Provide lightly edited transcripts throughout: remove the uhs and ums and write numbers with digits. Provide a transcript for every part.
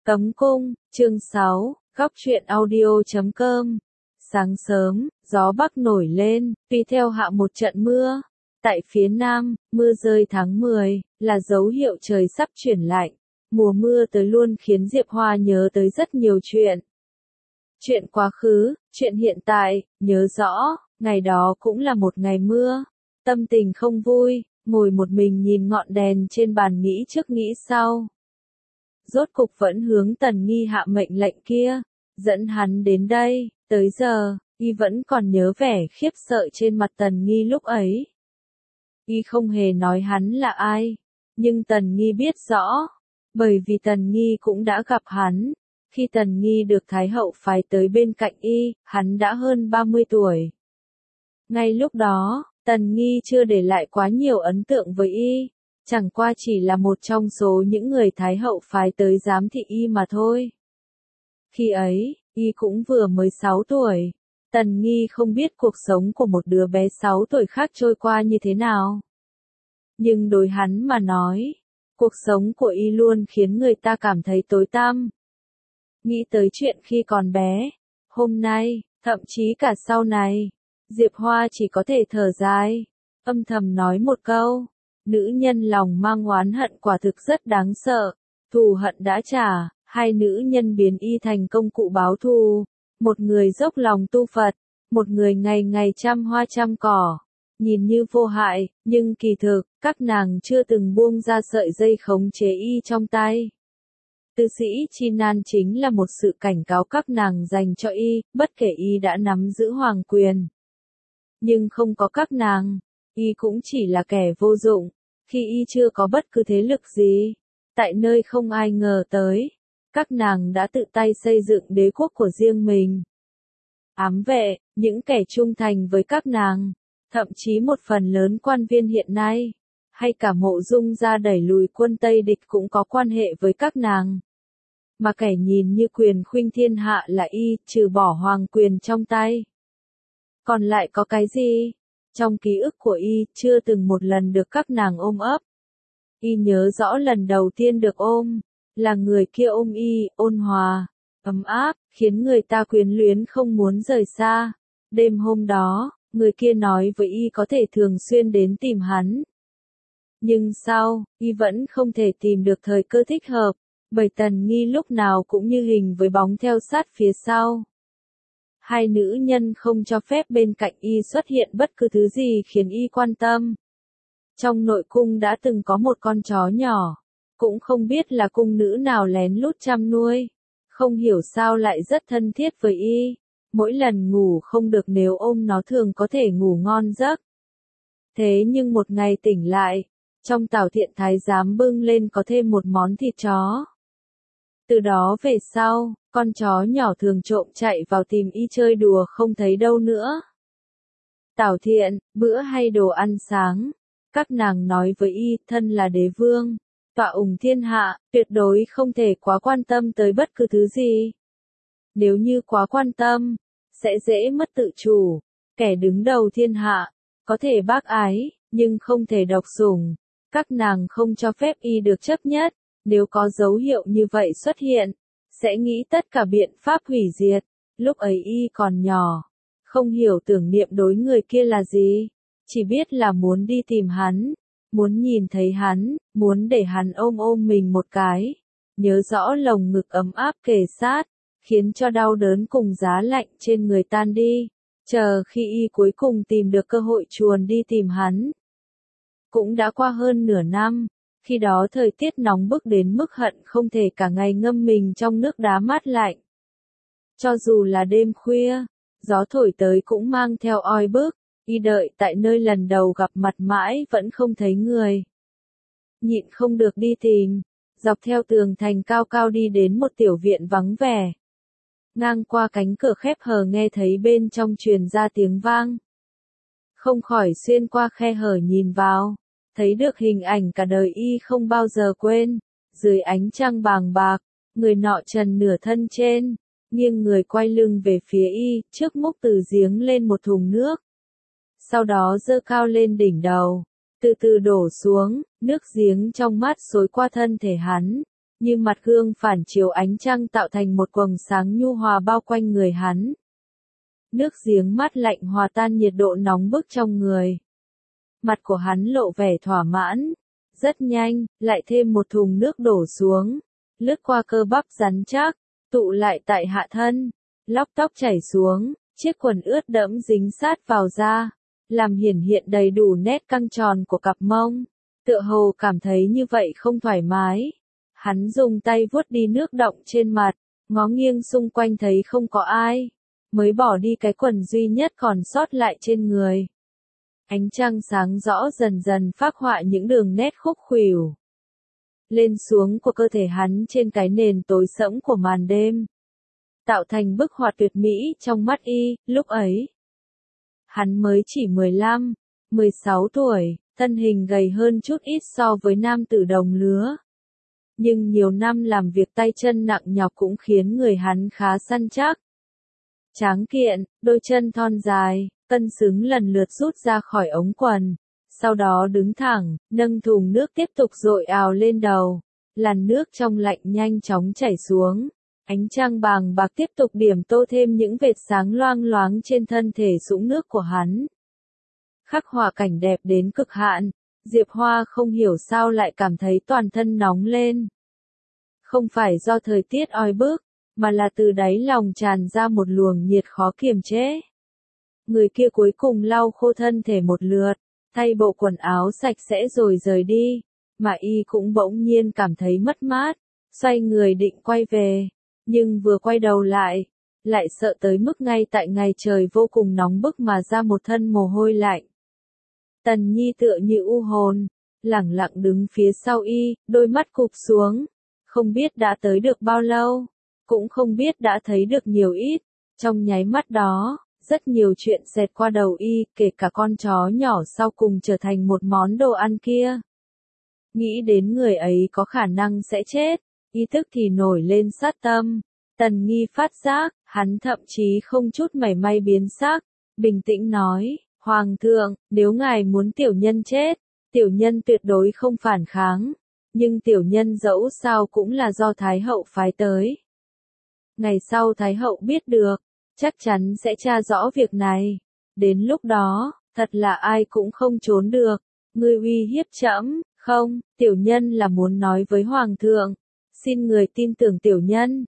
Cấm cung, chương 6, góc truyện audio.com. Sáng sớm, gió bắc nổi lên, tùy theo hạ một trận mưa. Tại phía Nam, mưa rơi tháng 10, là dấu hiệu trời sắp chuyển lạnh. Mùa mưa tới luôn khiến Diệp Hoa nhớ tới rất nhiều chuyện. Chuyện quá khứ, chuyện hiện tại, nhớ rõ, ngày đó cũng là một ngày mưa. Tâm tình không vui, ngồi một mình nhìn ngọn đèn trên bàn nghĩ trước nghĩ sau. Rốt cục vẫn hướng Tần Nghi hạ mệnh lệnh kia, dẫn hắn đến đây, tới giờ, y vẫn còn nhớ vẻ khiếp sợ trên mặt Tần Nghi lúc ấy. Y không hề nói hắn là ai, nhưng Tần Nghi biết rõ, bởi vì Tần Nghi cũng đã gặp hắn. Khi Tần Nghi được Thái hậu phái tới bên cạnh y, hắn đã hơn 30 tuổi. Ngay lúc đó, Tần Nghi chưa để lại quá nhiều ấn tượng với y, chẳng qua chỉ là một trong số những người Thái hậu phái tới giám thị y mà thôi. Khi ấy, y cũng vừa mới 6 tuổi. Tần Nghi không biết cuộc sống của một đứa bé 6 tuổi khác trôi qua như thế nào. Nhưng đối hắn mà nói, cuộc sống của y luôn khiến người ta cảm thấy tối tăm. Nghĩ tới chuyện khi còn bé, hôm nay, thậm chí cả sau này, Diệp Hoa chỉ có thể thở dài, âm thầm nói một câu, nữ nhân lòng mang oán hận quả thực rất đáng sợ, thù hận đã trả, hai nữ nhân biến y thành công cụ báo thù, một người dốc lòng tu Phật, một người ngày ngày chăm hoa chăm cỏ, nhìn như vô hại, nhưng kỳ thực, các nàng chưa từng buông ra sợi dây khống chế y trong tay. Tư sĩ Chi Nan chính là một sự cảnh cáo các nàng dành cho y, bất kể y đã nắm giữ hoàng quyền. Nhưng không có các nàng, y cũng chỉ là kẻ vô dụng, khi y chưa có bất cứ thế lực gì. Tại nơi không ai ngờ tới, các nàng đã tự tay xây dựng đế quốc của riêng mình. Ám vệ, những kẻ trung thành với các nàng, thậm chí một phần lớn quan viên hiện nay, hay cả Mộ Dung gia đẩy lùi quân Tây địch cũng có quan hệ với các nàng. Mà kẻ nhìn như quyền khuynh thiên hạ là y, trừ bỏ hoàng quyền trong tay. Còn lại có cái gì? Trong ký ức của y, chưa từng một lần được các nàng ôm ấp. Y nhớ rõ lần đầu tiên được ôm, là người kia ôm y, ôn hòa, ấm áp, khiến người ta quyến luyến không muốn rời xa. Đêm hôm đó, người kia nói với y có thể thường xuyên đến tìm hắn. Nhưng sau, y vẫn không thể tìm được thời cơ thích hợp, bởi Tần Nghi lúc nào cũng như hình với bóng theo sát phía sau. Hai nữ nhân không cho phép bên cạnh y xuất hiện bất cứ thứ gì khiến y quan tâm. Trong nội cung đã từng có một con chó nhỏ, cũng không biết là cung nữ nào lén lút chăm nuôi, không hiểu sao lại rất thân thiết với y, mỗi lần ngủ không được nếu ôm nó thường có thể ngủ ngon giấc. Thế nhưng một ngày tỉnh lại, trong tảo thiện thái giám bưng lên có thêm một món thịt chó. Từ đó về sau, con chó nhỏ thường trộm chạy vào tìm y chơi đùa không thấy đâu nữa. Tảo thiện, bữa hay đồ ăn sáng, các nàng nói với y, thân là đế vương, tọa ủng thiên hạ, tuyệt đối không thể quá quan tâm tới bất cứ thứ gì. Nếu như quá quan tâm, sẽ dễ mất tự chủ, kẻ đứng đầu thiên hạ, có thể bác ái, nhưng không thể độc sủng. Các nàng không cho phép y được chấp nhất, nếu có dấu hiệu như vậy xuất hiện, sẽ nghĩ tất cả biện pháp hủy diệt. Lúc ấy y còn nhỏ, không hiểu tưởng niệm đối người kia là gì, chỉ biết là muốn đi tìm hắn, muốn nhìn thấy hắn, muốn để hắn ôm ôm mình một cái. Nhớ rõ lồng ngực ấm áp kề sát, khiến cho đau đớn cùng giá lạnh trên người tan đi, chờ khi y cuối cùng tìm được cơ hội chuồn đi tìm hắn. Cũng đã qua hơn nửa năm, khi đó thời tiết nóng bức đến mức hận không thể cả ngày ngâm mình trong nước đá mát lạnh. Cho dù là đêm khuya, gió thổi tới cũng mang theo oi bức, y đợi tại nơi lần đầu gặp mặt mãi vẫn không thấy người. Nhịn không được đi tìm, dọc theo tường thành cao cao đi đến một tiểu viện vắng vẻ. Ngang qua cánh cửa khép hờ nghe thấy bên trong truyền ra tiếng vang. Không khỏi xuyên qua khe hở nhìn vào, thấy được hình ảnh cả đời y không bao giờ quên. Dưới ánh trăng bàng bạc, người nọ trần nửa thân trên, nghiêng người quay lưng về phía y, trước múc từ giếng lên một thùng nước. Sau đó giơ cao lên đỉnh đầu, từ từ đổ xuống, nước giếng trong mát xối qua thân thể hắn, như mặt gương phản chiếu ánh trăng tạo thành một quầng sáng nhu hòa bao quanh người hắn. Nước giếng mát lạnh hòa tan nhiệt độ nóng bức trong người. Mặt của hắn lộ vẻ thỏa mãn. Rất nhanh, lại thêm một thùng nước đổ xuống, lướt qua cơ bắp rắn chắc, tụ lại tại hạ thân, lóc tóc chảy xuống, chiếc quần ướt đẫm dính sát vào da, làm hiển hiện đầy đủ nét căng tròn của cặp mông. Tựa hồ cảm thấy như vậy không thoải mái. Hắn dùng tay vuốt đi nước đọng trên mặt, ngó nghiêng xung quanh thấy không có ai, mới bỏ đi cái quần duy nhất còn sót lại trên người. Ánh trăng sáng rõ dần dần phác họa những đường nét khúc khuỷu lên xuống của cơ thể hắn trên cái nền tối sẫm của màn đêm, tạo thành bức họa tuyệt mỹ trong mắt y. Lúc ấy, hắn mới chỉ 15, 16 tuổi, thân hình gầy hơn chút ít so với nam tử đồng lứa. Nhưng nhiều năm làm việc tay chân nặng nhọc cũng khiến người hắn khá săn chắc. Tráng kiện, đôi chân thon dài, cân xứng lần lượt rút ra khỏi ống quần. Sau đó đứng thẳng, nâng thùng nước tiếp tục dội ào lên đầu. Làn nước trong lạnh nhanh chóng chảy xuống. Ánh trăng bàng bạc tiếp tục điểm tô thêm những vệt sáng loang loáng trên thân thể sũng nước của hắn. Khắc họa cảnh đẹp đến cực hạn, Diệp Hoa không hiểu sao lại cảm thấy toàn thân nóng lên. Không phải do thời tiết oi bức, mà là từ đáy lòng tràn ra một luồng nhiệt khó kiềm chế. Người kia cuối cùng lau khô thân thể một lượt, thay bộ quần áo sạch sẽ rồi rời đi, mà y cũng bỗng nhiên cảm thấy mất mát, xoay người định quay về, nhưng vừa quay đầu lại sợ tới mức ngay tại ngày trời vô cùng nóng bức mà ra một thân mồ hôi lạnh. Tần Nhi tựa như u hồn, lẳng lặng đứng phía sau y, đôi mắt cụp xuống, không biết đã tới được bao lâu, cũng không biết đã thấy được nhiều ít. Trong nháy mắt đó, rất nhiều chuyện xẹt qua đầu y, kể cả con chó nhỏ sau cùng trở thành một món đồ ăn kia. Nghĩ đến người ấy có khả năng sẽ chết, ý thức thì nổi lên sát tâm. Tần Nghi phát giác, hắn thậm chí không chút mảy may biến sắc, bình tĩnh nói, Hoàng thượng, nếu ngài muốn tiểu nhân chết, tiểu nhân tuyệt đối không phản kháng, nhưng tiểu nhân dẫu sao cũng là do Thái hậu phái tới. Ngày sau Thái hậu biết được, chắc chắn sẽ tra rõ việc này. Đến lúc đó, thật là ai cũng không trốn được. Ngươi uy hiếp trẫm, không, tiểu nhân là muốn nói với Hoàng thượng. Xin người tin tưởng tiểu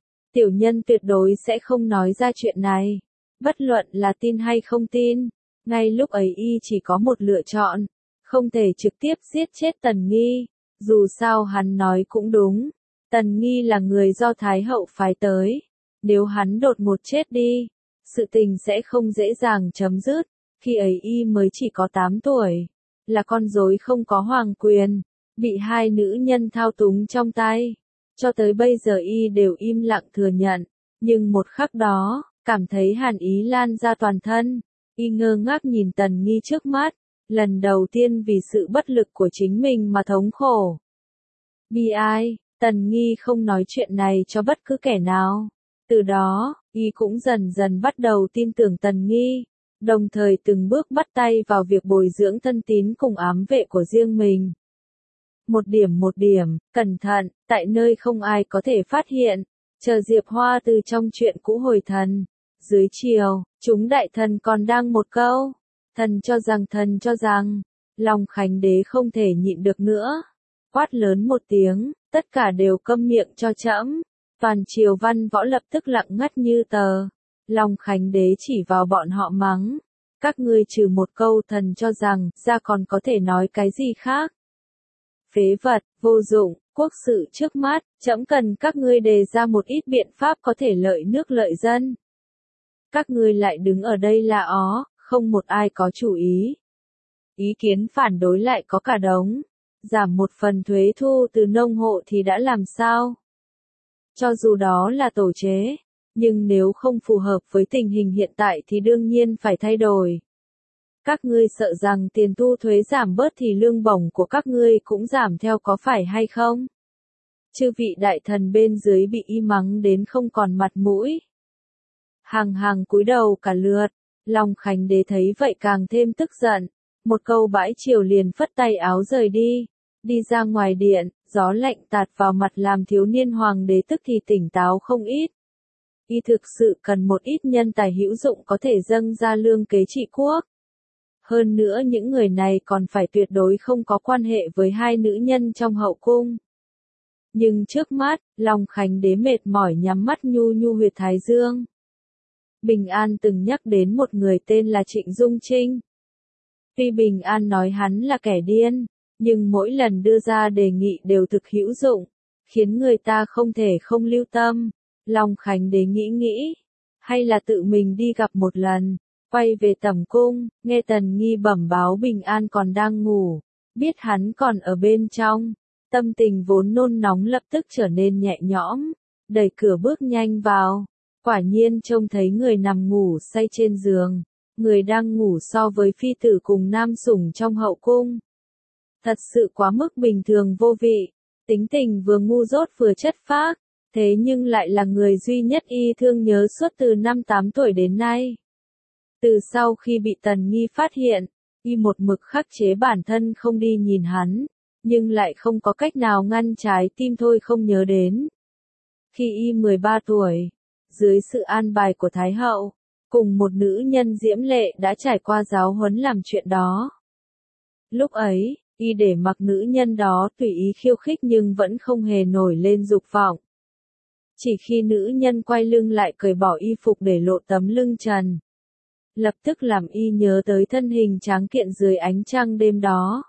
nhân tuyệt đối sẽ không nói ra chuyện này. Bất luận là tin hay không tin, ngay lúc ấy y chỉ có một lựa chọn, không thể trực tiếp giết chết Tần Nghi. Dù sao hắn nói cũng đúng, Tần Nghi là người do Thái hậu phái tới. Nếu hắn đột ngột chết đi, sự tình sẽ không dễ dàng chấm dứt. Khi ấy y mới chỉ có 8 tuổi, là con rối không có hoàng quyền, bị hai nữ nhân thao túng trong tay. Cho tới bây giờ y đều im lặng thừa nhận, nhưng một khắc đó, cảm thấy hàn ý lan ra toàn thân. Y ngơ ngác nhìn Tần Nghi trước mắt, lần đầu tiên vì sự bất lực của chính mình mà thống khổ. Bi ai, Tần Nghi không nói chuyện này cho bất cứ kẻ nào. Từ đó, y cũng dần dần bắt đầu tin tưởng Tần Nghi, đồng thời từng bước bắt tay vào việc bồi dưỡng thân tín cùng ám vệ của riêng mình. Một điểm, cẩn thận, tại nơi không ai có thể phát hiện, chờ Diệp Hoa từ trong chuyện cũ hồi thần. Dưới chiều, chúng đại thần còn đang một câu, thần cho rằng, Long Khánh Đế không thể nhịn được nữa. Quát lớn một tiếng, tất cả đều câm miệng cho trẫm. Toàn triều văn võ lập tức lặng ngắt như tờ. Long Khánh Đế chỉ vào bọn họ mắng. Các ngươi trừ một câu thần cho rằng, ra còn có thể nói cái gì khác. Phế vật, vô dụng, quốc sự trước mắt, trẫm cần các ngươi đề ra một ít biện pháp có thể lợi nước lợi dân. Các ngươi lại đứng ở đây là ó, không một ai có chủ ý. Ý kiến phản đối lại có cả đống. Giảm một phần thuế thu từ nông hộ thì đã làm sao? Cho dù đó là tổ chế, nhưng nếu không phù hợp với tình hình hiện tại thì đương nhiên phải thay đổi. Các ngươi sợ rằng tiền thu thuế giảm bớt thì lương bổng của các ngươi cũng giảm theo có phải hay không? Chư vị đại thần bên dưới bị y mắng đến không còn mặt mũi. Hàng cúi đầu cả lượt, Long Khánh Đế thấy vậy càng thêm tức giận, một câu bãi triều liền phất tay áo rời đi, Đi ra ngoài điện, gió lạnh tạt vào mặt làm thiếu niên hoàng đế tức thì tỉnh táo không ít. Y thực sự cần một ít nhân tài hữu dụng có thể dâng ra lương kế trị quốc. Hơn nữa những người này còn phải tuyệt đối không có quan hệ với hai nữ nhân trong hậu cung. Nhưng trước mắt, Long Khánh đế mệt mỏi nhắm mắt nhu nhu huyệt thái dương. Bình An từng nhắc đến một người tên là Trịnh Dung Trinh. Tuy Bình An nói hắn là kẻ điên, nhưng mỗi lần đưa ra đề nghị đều thực hữu dụng, khiến người ta không thể không lưu tâm. Long Khánh đế nghĩ, hay là tự mình đi gặp một lần, quay về tẩm cung, nghe Tần Nghi bẩm báo Bình An còn đang ngủ, biết hắn còn ở bên trong, tâm tình vốn nôn nóng lập tức trở nên nhẹ nhõm, đẩy cửa bước nhanh vào, quả nhiên trông thấy người nằm ngủ say trên giường, người đang ngủ so với phi tử cùng nam sủng trong hậu cung. Thật sự quá mức bình thường vô vị, tính tình vừa ngu dốt vừa chất phác, thế nhưng lại là người duy nhất y thương nhớ suốt từ năm 8 tuổi đến nay. Từ sau khi bị Tần Nghi phát hiện, y một mực khắc chế bản thân không đi nhìn hắn, nhưng lại không có cách nào ngăn trái tim thôi không nhớ đến. Khi y 13 tuổi, dưới sự an bài của Thái hậu, cùng một nữ nhân diễm lệ đã trải qua giáo huấn làm chuyện đó. Lúc ấy, y để mặc nữ nhân đó tùy ý khiêu khích nhưng vẫn không hề nổi lên dục vọng. Chỉ khi nữ nhân quay lưng lại cởi bỏ y phục để lộ tấm lưng trần, lập tức làm y nhớ tới thân hình tráng kiện dưới ánh trăng đêm đó.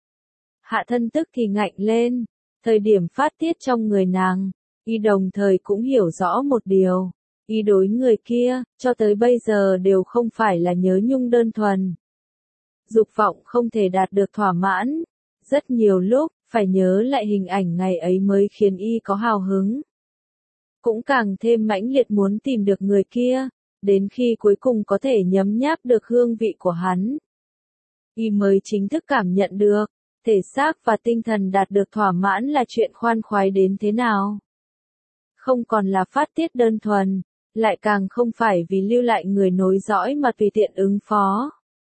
Hạ thân tức thì ngạnh lên, thời điểm phát tiết trong người nàng, y đồng thời cũng hiểu rõ một điều, y đối người kia, cho tới bây giờ đều không phải là nhớ nhung đơn thuần. Dục vọng không thể đạt được thỏa mãn, rất nhiều lúc, phải nhớ lại hình ảnh ngày ấy mới khiến y có hào hứng. Cũng càng thêm mãnh liệt muốn tìm được người kia, đến khi cuối cùng có thể nhấm nháp được hương vị của hắn. Y mới chính thức cảm nhận được, thể xác và tinh thần đạt được thỏa mãn là chuyện khoan khoái đến thế nào. Không còn là phát tiết đơn thuần, lại càng không phải vì lưu lại người nối dõi mà tùy tiện ứng phó.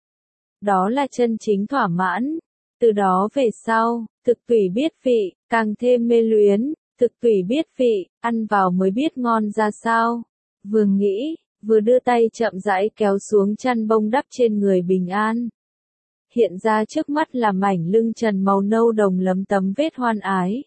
Đó là chân chính thỏa mãn. Từ đó về sau, thực tùy biết vị, càng thêm mê luyến, thực tùy biết vị, ăn vào mới biết ngon ra sao. Vừa nghĩ, vừa đưa tay chậm rãi kéo xuống chăn bông đắp trên người Bình An. Hiện ra trước mắt là mảnh lưng trần màu nâu đồng lấm tấm vết hoan ái.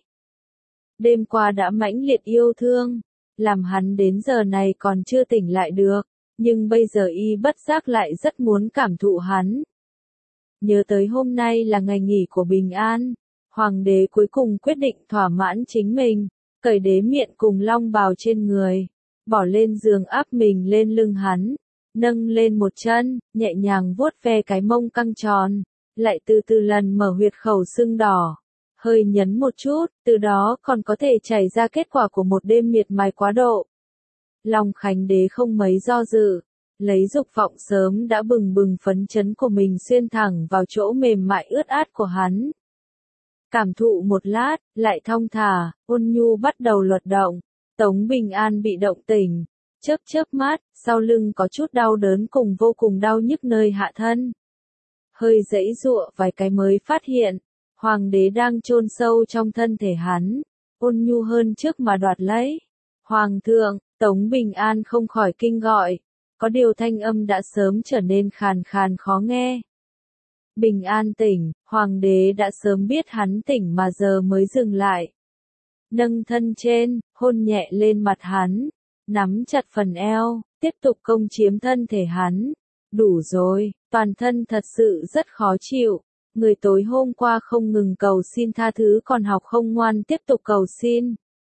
Đêm qua đã mãnh liệt yêu thương, làm hắn đến giờ này còn chưa tỉnh lại được, nhưng bây giờ y bất giác lại rất muốn cảm thụ hắn. Nhớ tới hôm nay là ngày nghỉ của Bình An, hoàng đế cuối cùng quyết định thỏa mãn chính mình, cởi đế miện cùng long bào trên người, bỏ lên giường áp mình lên lưng hắn, nâng lên một chân, nhẹ nhàng vuốt ve cái mông căng tròn, lại từ từ lần mở huyệt khẩu sưng đỏ, hơi nhấn một chút, từ đó còn có thể chảy ra kết quả của một đêm miệt mài quá độ. Long Khánh đế không mấy do dự, lấy dục vọng sớm đã bừng bừng phấn chấn của mình xuyên thẳng vào chỗ mềm mại ướt át của hắn. Cảm thụ một lát, lại thong thả, ôn nhu bắt đầu luật động. Tống Bình An bị động tỉnh, chớp mắt, sau lưng có chút đau đớn cùng vô cùng đau nhức nơi hạ thân. Hơi giãy giụa vài cái mới phát hiện, hoàng đế đang chôn sâu trong thân thể hắn, ôn nhu hơn trước mà đoạt lấy. Hoàng thượng, Tống Bình An không khỏi kinh gọi, có điều thanh âm đã sớm trở nên khàn khàn khó nghe. Bình An tỉnh, hoàng đế đã sớm biết hắn tỉnh mà giờ mới dừng lại. Nâng thân trên, hôn nhẹ lên mặt hắn, nắm chặt phần eo, tiếp tục công chiếm thân thể hắn. Đủ rồi, toàn thân thật sự rất khó chịu. Người tối hôm qua không ngừng cầu xin tha thứ còn học không ngoan tiếp tục cầu xin.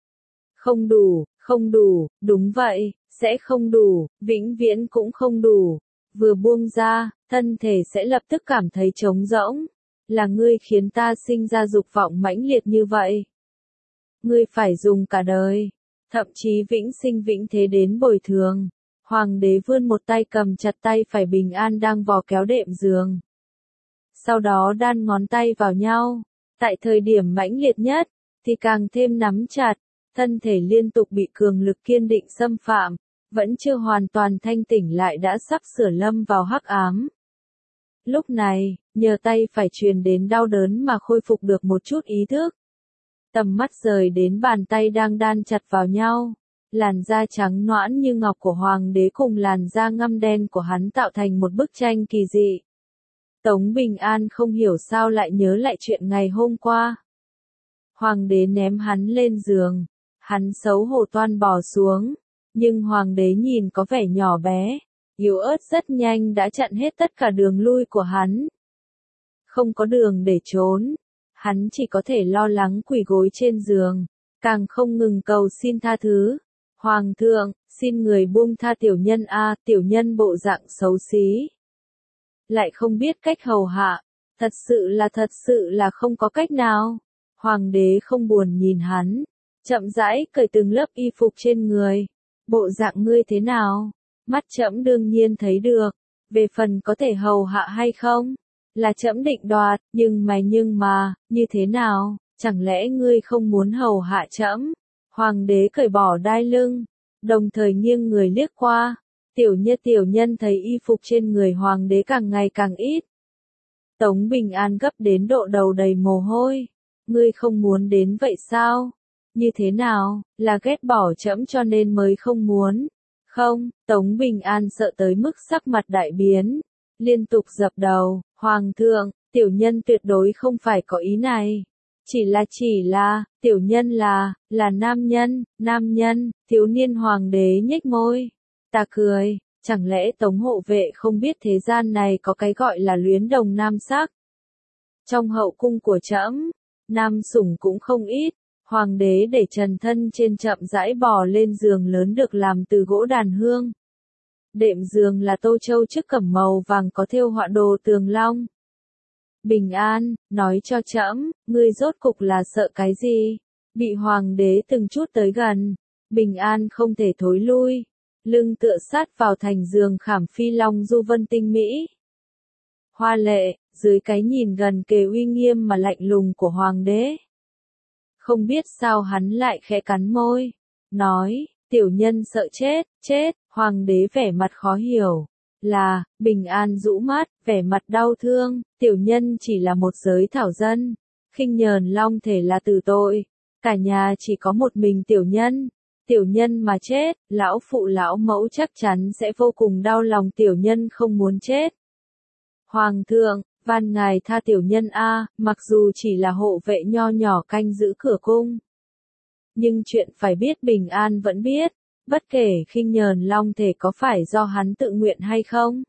Không đủ, đúng vậy, sẽ không đủ, vĩnh viễn cũng không đủ. Vừa buông ra, thân thể sẽ lập tức cảm thấy trống rỗng. Là ngươi khiến ta sinh ra dục vọng mãnh liệt như vậy. Ngươi phải dùng cả đời, thậm chí vĩnh sinh vĩnh thế đến bồi thường. Hoàng đế vươn một tay cầm chặt tay phải Bình An đang vò kéo đệm giường. Sau đó đan ngón tay vào nhau, tại thời điểm mãnh liệt nhất, thì càng thêm nắm chặt, thân thể liên tục bị cường lực kiên định xâm phạm, vẫn chưa hoàn toàn thanh tỉnh lại đã sắp sửa lâm vào hắc ám. Lúc này, nhờ tay phải truyền đến đau đớn mà khôi phục được một chút ý thức. Tầm mắt rời đến bàn tay đang đan chặt vào nhau. Làn da trắng nõn như ngọc của hoàng đế cùng làn da ngăm đen của hắn tạo thành một bức tranh kỳ dị. Tống Bình An không hiểu sao lại nhớ lại chuyện ngày hôm qua. Hoàng đế ném hắn lên giường. Hắn xấu hổ toan bò xuống. Nhưng hoàng đế nhìn có vẻ nhỏ bé, yếu ớt rất nhanh đã chặn hết tất cả đường lui của hắn. Không có đường để trốn. Hắn chỉ có thể lo lắng quỳ gối trên giường. Càng không ngừng cầu xin tha thứ. Hoàng thượng, xin người buông tha tiểu nhân a, tiểu nhân bộ dạng xấu xí. Lại không biết cách hầu hạ, thật sự là không có cách nào. Hoàng đế không buồn nhìn hắn, chậm rãi cởi từng lớp y phục trên người. Bộ dạng ngươi thế nào? Mắt trẫm đương nhiên thấy được, về phần có thể hầu hạ hay không, là trẫm định đoạt, nhưng mà, như thế nào, chẳng lẽ ngươi không muốn hầu hạ trẫm? Hoàng đế cởi bỏ đai lưng, đồng thời nghiêng người liếc qua. Tiểu nhân thấy y phục trên người hoàng đế càng ngày càng ít. Tống Bình An gấp đến độ đầu đầy mồ hôi. Ngươi không muốn đến vậy sao? Như thế nào, là ghét bỏ trẫm cho nên mới không muốn? Không, Tống Bình An sợ tới mức sắc mặt đại biến. Liên tục dập đầu, Hoàng thượng, tiểu nhân tuyệt đối không phải có ý này. Chỉ là, tiểu nhân là nam nhân, thiếu niên hoàng đế nhếch môi. Ta cười, chẳng lẽ Tống hộ vệ không biết thế gian này có cái gọi là luyến đồng nam sắc? Trong hậu cung của trẫm, nam sủng cũng không ít. Hoàng đế để trần thân trên chậm rãi bò lên giường lớn được làm từ gỗ đàn hương. Đệm giường là tô châu chức cẩm màu vàng có thêu họa đồ tường long. Bình An, nói cho trẫm, ngươi rốt cục là sợ cái gì? Bị hoàng đế từng chút tới gần, Bình An không thể thối lui, lưng tựa sát vào thành giường khảm phi long du vân tinh mỹ. Hoa lệ, dưới cái nhìn gần kề uy nghiêm mà lạnh lùng của hoàng đế. Không biết sao hắn lại khẽ cắn môi, nói, tiểu nhân sợ chết, hoàng đế vẻ mặt khó hiểu. Là, Bình An rũ mắt, vẻ mặt đau thương, tiểu nhân chỉ là một giới thảo dân, khinh nhờn long thể là tử tội, cả nhà chỉ có một mình tiểu nhân mà chết, lão phụ lão mẫu chắc chắn sẽ vô cùng đau lòng, tiểu nhân không muốn chết. Hoàng thượng, van ngài tha tiểu nhân a, mặc dù chỉ là hộ vệ nho nhỏ canh giữ cửa cung. Nhưng chuyện phải biết Bình An vẫn biết. Bất kể khinh nhờn long thể có phải do hắn tự nguyện hay không.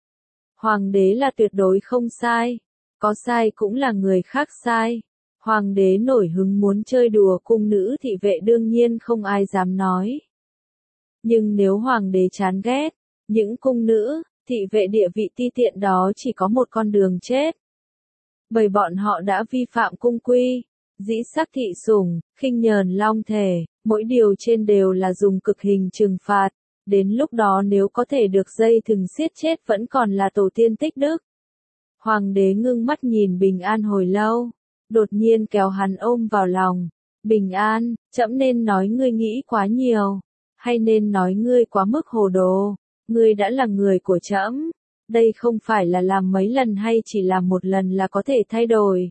Hoàng đế là tuyệt đối không sai. Có sai cũng là người khác sai. Hoàng đế nổi hứng muốn chơi đùa cung nữ thị vệ đương nhiên không ai dám nói. Nhưng nếu hoàng đế chán ghét, những cung nữ, thị vệ địa vị ti tiện đó chỉ có một con đường chết. Bởi bọn họ đã vi phạm cung quy. Dĩ sắc thị sủng, khinh nhờn long thể, mỗi điều trên đều là dùng cực hình trừng phạt, đến lúc đó nếu có thể được dây thừng siết chết vẫn còn là tổ tiên tích đức. Hoàng đế ngưng mắt nhìn Bình An hồi lâu, đột nhiên kéo hắn ôm vào lòng. Bình An, trẫm nên nói ngươi nghĩ quá nhiều, hay nên nói ngươi quá mức hồ đồ, ngươi đã là người của trẫm, đây không phải là làm mấy lần hay chỉ làm một lần là có thể thay đổi.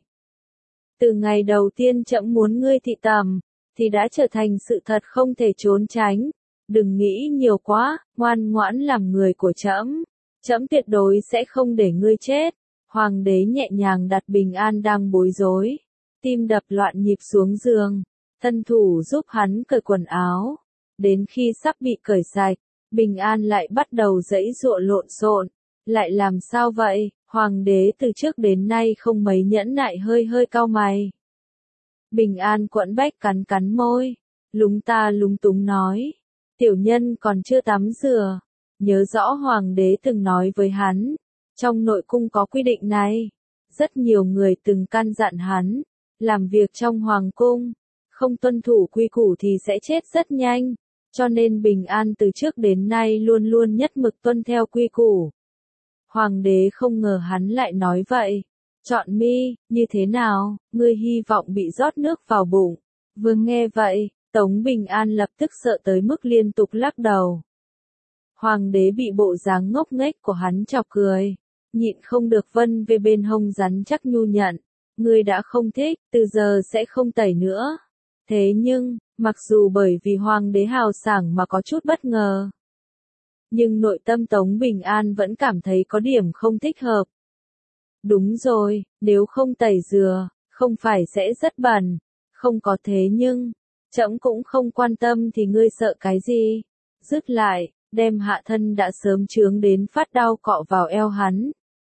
Từ ngày đầu tiên trẫm muốn ngươi thị tầm, thì đã trở thành sự thật không thể trốn tránh. Đừng nghĩ nhiều quá, ngoan ngoãn làm người của trẫm. Trẫm tuyệt đối sẽ không để ngươi chết. Hoàng đế nhẹ nhàng đặt Bình An đang bối rối. Tim đập loạn nhịp xuống giường. Thân thủ giúp hắn cởi quần áo. Đến khi sắp bị cởi sạch, Bình An lại bắt đầu giãy giụa lộn xộn. Lại làm sao vậy? Hoàng đế từ trước đến nay không mấy nhẫn nại hơi cau mày. Bình An quẫn bách cắn môi, lúng ta lúng túng nói, tiểu nhân còn chưa tắm rửa, nhớ rõ hoàng đế từng nói với hắn, trong nội cung có quy định này, rất nhiều người từng căn dặn hắn, làm việc trong hoàng cung, không tuân thủ quy củ thì sẽ chết rất nhanh, cho nên Bình An từ trước đến nay luôn luôn nhất mực tuân theo quy củ. Hoàng đế không ngờ hắn lại nói vậy. Chọn mi, như thế nào, ngươi hy vọng bị rót nước vào bụng. Vừa nghe vậy, Tống Bình An lập tức sợ tới mức liên tục lắc đầu. Hoàng đế bị bộ dáng ngốc nghếch của hắn chọc cười. nhịn không được vân về bên hông rắn chắc nhu nhận. Ngươi đã không thích, từ giờ sẽ không tẩy nữa. Thế nhưng, mặc dù bởi vì hoàng đế hào sảng mà có chút bất ngờ, nhưng nội tâm Tống Bình An vẫn cảm thấy có điểm không thích hợp. Đúng rồi, nếu không tẩy dừa, không phải sẽ rất bẩn. Không có thế nhưng, trẫm cũng không quan tâm thì ngươi sợ cái gì. Dứt lại, đem hạ thân đã sớm chướng đến phát đau cọ vào eo hắn.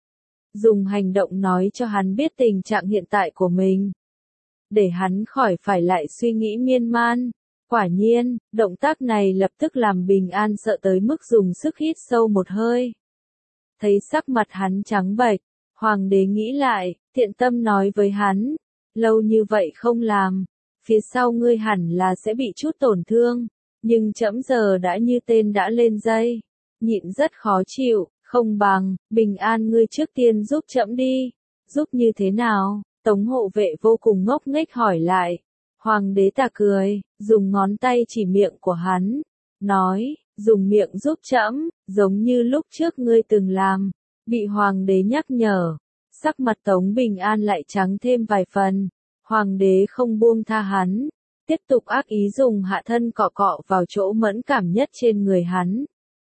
Dùng hành động nói cho hắn biết tình trạng hiện tại của mình. Để hắn khỏi phải lại suy nghĩ miên man. Quả nhiên, động tác này lập tức làm Bình An sợ tới mức dùng sức hít sâu một hơi. Thấy sắc mặt hắn trắng bệch, hoàng đế nghĩ lại, thiện tâm nói với hắn. Lâu như vậy không làm, phía sau ngươi hẳn là sẽ bị chút tổn thương. Nhưng trẫm giờ đã như tên đã lên dây. Nhịn rất khó chịu, không bằng, Bình An ngươi trước tiên giúp trẫm đi. Giúp như thế nào? Tống hộ vệ vô cùng ngốc nghếch hỏi lại. Hoàng đế ta cười, dùng ngón tay chỉ miệng của hắn. Nói, dùng miệng giúp trẫm, giống như lúc trước ngươi từng làm. Bị hoàng đế nhắc nhở. Sắc mặt Tống Bình An lại trắng thêm vài phần. Hoàng đế không buông tha hắn. Tiếp tục ác ý dùng hạ thân cọ cọ vào chỗ mẫn cảm nhất trên người hắn.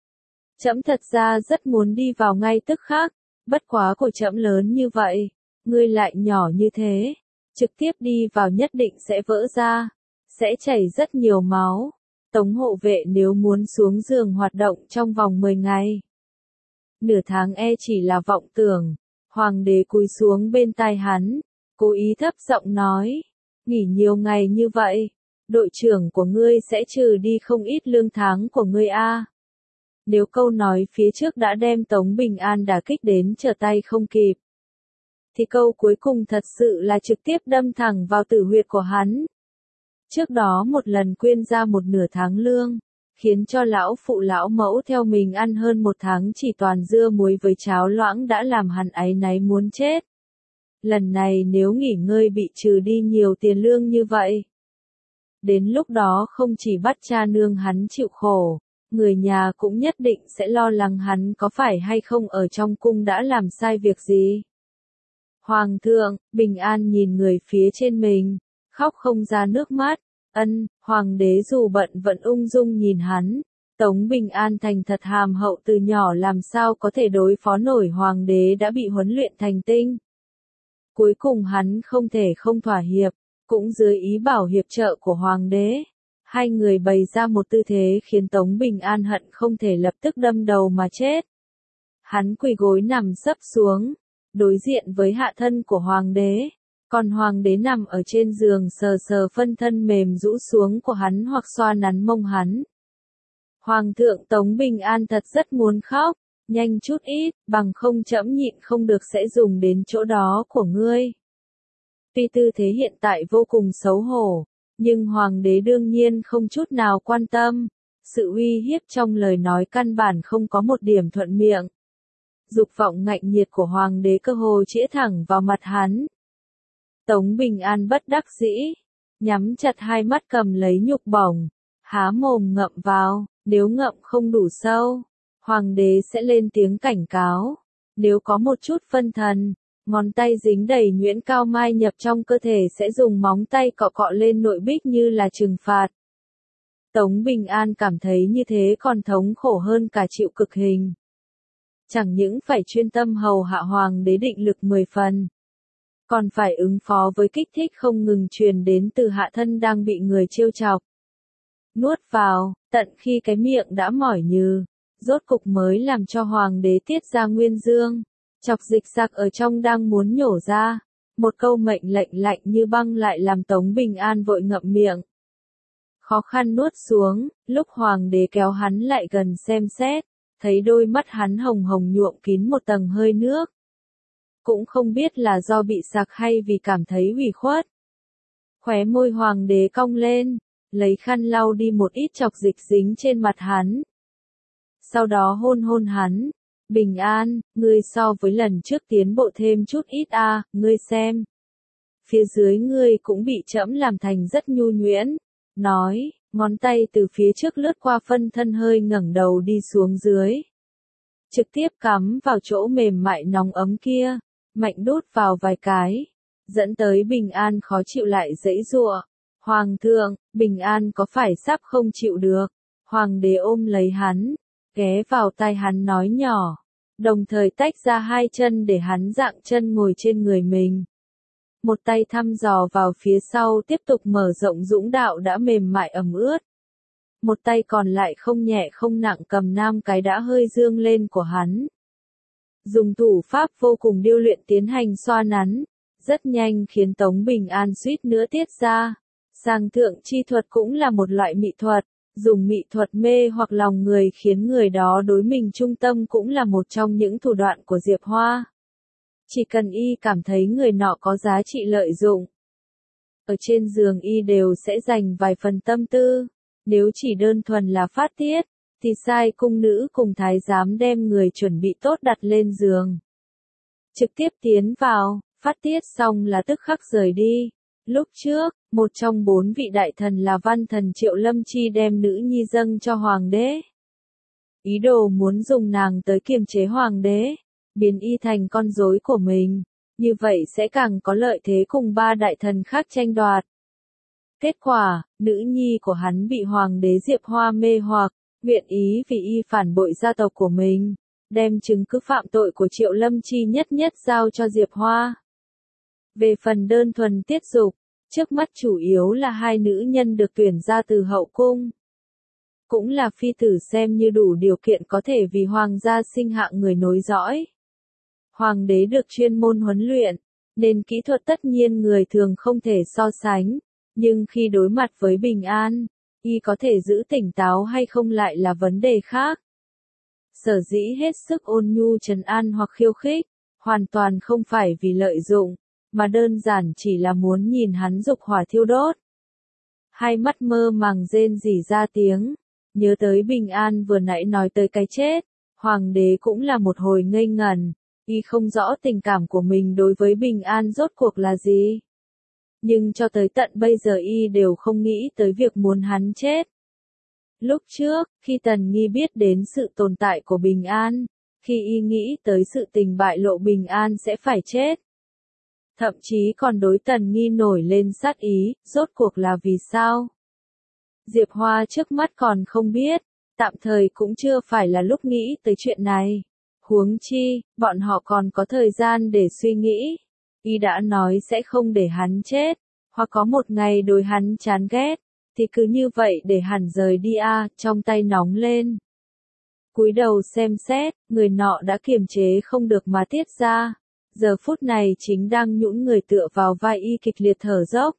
Trẫm thật ra rất muốn đi vào ngay tức khắc. Bất quá của trẫm lớn như vậy. Ngươi lại nhỏ như thế. Trực tiếp đi vào nhất định sẽ vỡ ra. Sẽ chảy rất nhiều máu. Tống hộ vệ nếu muốn xuống giường hoạt động trong vòng 10 ngày. Nửa tháng chỉ là vọng tưởng. Hoàng đế cúi xuống bên tai hắn. Cố ý thấp giọng nói. Nghỉ nhiều ngày như vậy. Đội trưởng của ngươi sẽ trừ đi không ít lương tháng của ngươi a. Nếu câu nói phía trước đã đem Tống Bình An đả kích đến trở tay không kịp. Thì câu cuối cùng thật sự là trực tiếp đâm thẳng vào tử huyệt của hắn. Trước đó một lần quyên ra một nửa tháng lương, khiến cho lão phụ lão mẫu theo mình ăn hơn một tháng chỉ toàn dưa muối với cháo loãng đã làm hắn áy náy muốn chết. Lần này nếu nghỉ ngơi bị trừ đi nhiều tiền lương như vậy. Đến lúc đó không chỉ bắt cha nương hắn chịu khổ, người nhà cũng nhất định sẽ lo lắng hắn có phải hay không ở trong cung đã làm sai việc gì. Hoàng thượng, Bình An nhìn người phía trên mình, khóc không ra nước mắt. Hoàng đế dù bận vẫn ung dung nhìn hắn. Tống Bình An thành thật hàm hậu từ nhỏ làm sao có thể đối phó nổi hoàng đế đã bị huấn luyện thành tinh. Cuối cùng hắn không thể không thỏa hiệp, cũng dưới ý bảo hiệp trợ của hoàng đế. Hai người bày ra một tư thế khiến Tống Bình An hận không thể lập tức đâm đầu mà chết. Hắn quỳ gối nằm sấp xuống, đối diện với hạ thân của hoàng đế. Còn hoàng đế nằm ở trên giường sờ sờ phân thân mềm rũ xuống của hắn hoặc xoa nắn mông hắn. Hoàng thượng Tống Bình An thật rất muốn khóc, nhanh chút ít, bằng không trẫm nhịn không được sẽ dùng đến chỗ đó của ngươi. Tuy tư thế hiện tại vô cùng xấu hổ, nhưng hoàng đế đương nhiên không chút nào quan tâm. Sự uy hiếp trong lời nói căn bản không có một điểm thuận miệng. Dục vọng ngạnh nhiệt của hoàng đế cơ hồ chĩa thẳng vào mặt hắn. Tống Bình An bất đắc dĩ, nhắm chặt hai mắt cầm lấy nhục bổng, há mồm ngậm vào, nếu ngậm không đủ sâu, hoàng đế sẽ lên tiếng cảnh cáo. Nếu có một chút phân thần, ngón tay dính đầy nhuyễn cao mai nhập trong cơ thể sẽ dùng móng tay cọ cọ lên nội bích như là trừng phạt. Tống Bình An cảm thấy như thế còn thống khổ hơn cả chịu cực hình. Chẳng những phải chuyên tâm hầu hạ hoàng đế định lực 10 phần, còn phải ứng phó với kích thích không ngừng truyền đến từ hạ thân đang bị người trêu chọc. Nuốt vào, tận khi cái miệng đã mỏi nhừ, rốt cục mới làm cho hoàng đế tiết ra nguyên dương. Chọc dịch giặc ở trong đang muốn nhổ ra. Một câu mệnh lệnh lạnh như băng lại làm Tống Bình An vội ngậm miệng. Khó khăn nuốt xuống, lúc hoàng đế kéo hắn lại gần xem xét, thấy đôi mắt hắn hồng hồng nhuộm kín một tầng hơi nước. Cũng không biết là do bị sặc hay vì cảm thấy ủy khuất. Khóe môi hoàng đế cong lên, lấy khăn lau đi một ít chọc dịch dính trên mặt hắn. Sau đó hôn hôn hắn. Bình An, ngươi so với lần trước tiến bộ thêm chút ít ngươi xem. Phía dưới ngươi cũng bị trẫm làm thành rất nhu nhuyễn. Nói, ngón tay từ phía trước lướt qua phân thân hơi ngẩng đầu đi xuống dưới. trực tiếp cắm vào chỗ mềm mại nóng ấm kia, mạnh đút vào vài cái, dẫn tới Bình An khó chịu lại giãy giụa. Hoàng thượng, Bình An có phải sắp không chịu được? Hoàng đế ôm lấy hắn, ghé vào tai hắn nói nhỏ, đồng thời tách ra hai chân để hắn dạng chân ngồi trên người mình. Một tay thăm dò vào phía sau tiếp tục mở rộng dũng đạo đã mềm mại ẩm ướt. Một tay còn lại không nhẹ không nặng cầm nam cái đã hơi dương lên của hắn. Dùng thủ pháp vô cùng điêu luyện tiến hành xoa nắn, rất nhanh khiến Tống Bình An suýt nữa tiết ra. Sang thượng chi thuật cũng là một loại mỹ thuật, dùng mỹ thuật mê hoặc lòng người khiến người đó đối mình trung tâm cũng là một trong những thủ đoạn của Diệp Hoa. Chỉ cần y cảm thấy người nọ có giá trị lợi dụng, ở trên giường y đều sẽ dành vài phần tâm tư. Nếu chỉ đơn thuần là phát tiết, thì sai cung nữ cùng thái giám đem người chuẩn bị tốt đặt lên giường. Trực tiếp tiến vào, phát tiết xong là tức khắc rời đi. Lúc trước, một trong 4 vị đại thần là văn thần Triệu Lâm Chi đem nữ nhi dâng cho hoàng đế. Ý đồ muốn dùng nàng tới kiềm chế hoàng đế, biến y thành con rối của mình, như vậy sẽ càng có lợi thế cùng 3 đại thần khác tranh đoạt. Kết quả, nữ nhi của hắn bị hoàng đế Diệp Hoa mê hoặc, nguyện ý vì y phản bội gia tộc của mình, đem chứng cứ phạm tội của Triệu Lâm Chi nhất nhất giao cho Diệp Hoa. Về phần đơn thuần tiết dục, trước mắt chủ yếu là 2 nữ nhân được tuyển ra từ hậu cung. Cũng là phi tử xem như đủ điều kiện có thể vì hoàng gia sinh hạ người nối dõi. Hoàng đế được chuyên môn huấn luyện, nên kỹ thuật tất nhiên người thường không thể so sánh, nhưng khi đối mặt với Bình An, y có thể giữ tỉnh táo hay không lại là vấn đề khác. Sở dĩ hết sức ôn nhu trấn an hoặc khiêu khích, hoàn toàn không phải vì lợi dụng, mà đơn giản chỉ là muốn nhìn hắn dục hỏa thiêu đốt. Hai mắt mơ màng rên rỉ ra tiếng, nhớ tới Bình An vừa nãy nói tới cái chết, hoàng đế cũng là một hồi ngây ngẩn, y không rõ tình cảm của mình đối với Bình An rốt cuộc là gì. Nhưng cho tới tận bây giờ y đều không nghĩ tới việc muốn hắn chết. Lúc trước, khi Tần Nghi biết đến sự tồn tại của Bình An, khi y nghĩ tới sự tình bại lộ Bình An sẽ phải chết, thậm chí còn đối Tần Nghi nổi lên sát ý, rốt cuộc là vì sao? Diệp Hoa trước mắt còn không biết, tạm thời cũng chưa phải là lúc nghĩ tới chuyện này. Huống chi, bọn họ còn có thời gian để suy nghĩ. Y đã nói sẽ không để hắn chết, hoặc có một ngày đối hắn chán ghét, thì cứ như vậy để hắn rời đi trong tay nóng lên. Cúi đầu xem xét, người nọ đã kiềm chế không được mà tiết ra. Giờ phút này chính đang nhũn người tựa vào vai y kịch liệt thở dốc.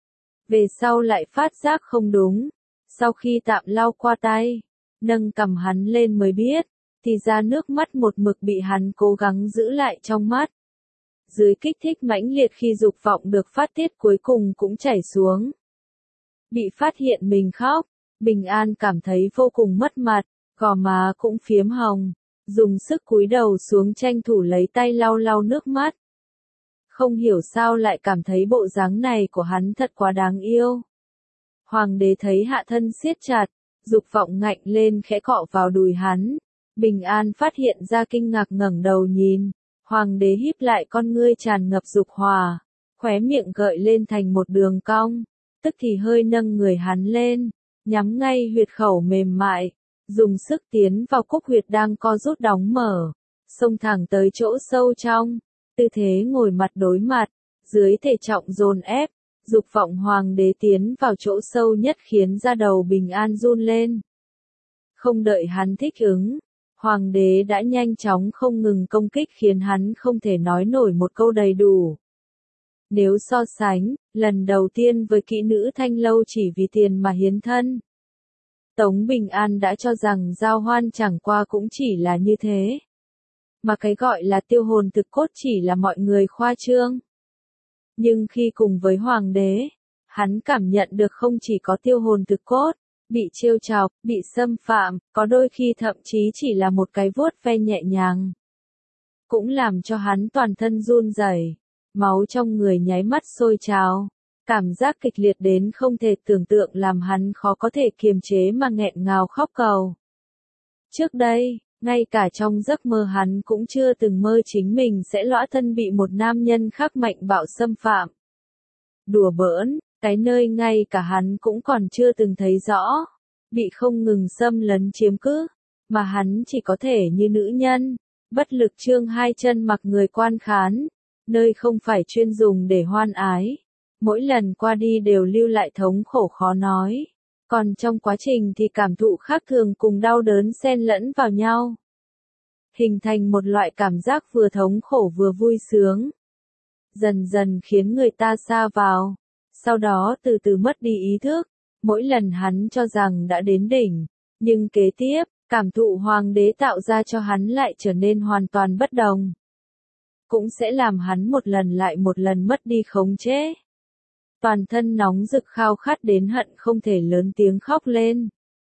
Về sau lại phát giác không đúng, sau khi tạm lau qua tay, nâng cầm hắn lên mới biết, thì ra nước mắt một mực bị hắn cố gắng giữ lại trong mắt. Dưới kích thích mãnh liệt khi dục vọng được phát tiết cuối cùng cũng chảy xuống. Bị phát hiện mình khóc, Bình An cảm thấy vô cùng mất mặt, gò má cũng phiếm hồng, dùng sức cúi đầu xuống tranh thủ lấy tay lau lau nước mắt. Không hiểu sao lại cảm thấy bộ dáng này của hắn thật quá đáng yêu. Hoàng đế thấy hạ thân siết chặt, dục vọng ngạnh lên khẽ cọ vào đùi hắn. Bình An phát hiện ra kinh ngạc ngẩng đầu nhìn. Hoàng đế híp lại con ngươi tràn ngập dục hỏa, khóe miệng gợi lên thành một đường cong, tức thì hơi nâng người hắn lên, nhắm ngay huyệt khẩu mềm mại, dùng sức tiến vào cúc huyệt đang co rút đóng mở, xông thẳng tới chỗ sâu trong, tư thế ngồi mặt đối mặt, dưới thể trọng dồn ép, dục vọng hoàng đế tiến vào chỗ sâu nhất khiến da đầu Bình An run lên. Không đợi hắn thích ứng, hoàng đế đã nhanh chóng không ngừng công kích khiến hắn không thể nói nổi một câu đầy đủ. Nếu so sánh, lần đầu tiên với kỹ nữ Thanh Lâu chỉ vì tiền mà hiến thân, Tống Bình An đã cho rằng giao hoan chẳng qua cũng chỉ là như thế. Mà cái gọi là tiêu hồn thực cốt chỉ là mọi người khoa trương. Nhưng khi cùng với hoàng đế, hắn cảm nhận được không chỉ có tiêu hồn thực cốt, bị trêu chọc, bị xâm phạm, có đôi khi thậm chí chỉ là một cái vuốt ve nhẹ nhàng. Cũng làm cho hắn toàn thân run rẩy, máu trong người nháy mắt sôi trào, cảm giác kịch liệt đến không thể tưởng tượng làm hắn khó có thể kiềm chế mà nghẹn ngào khóc cầu. Trước đây, Ngay cả trong giấc mơ hắn cũng chưa từng mơ chính mình sẽ lõa thân bị một nam nhân khác mạnh bạo xâm phạm. Đùa bỡn, cái nơi ngay cả hắn cũng còn chưa từng thấy rõ, bị không ngừng xâm lấn chiếm cứ, mà hắn chỉ có thể như nữ nhân, bất lực trương hai chân mặc người quan khán, nơi không phải chuyên dùng để hoan ái. Mỗi lần qua đi đều lưu lại thống khổ khó nói, còn trong quá trình thì cảm thụ khác thường cùng đau đớn xen lẫn vào nhau, hình thành một loại cảm giác vừa thống khổ vừa vui sướng, dần dần khiến người ta sa vào, sau đó từ từ mất đi ý thức. Mỗi lần hắn cho rằng đã đến đỉnh, nhưng kế tiếp, cảm thụ hoàng đế tạo ra cho hắn lại trở nên hoàn toàn bất đồng, cũng sẽ làm hắn một lần lại một lần mất đi khống chế. Toàn thân nóng rực khao khát đến hận không thể lớn tiếng khóc lên.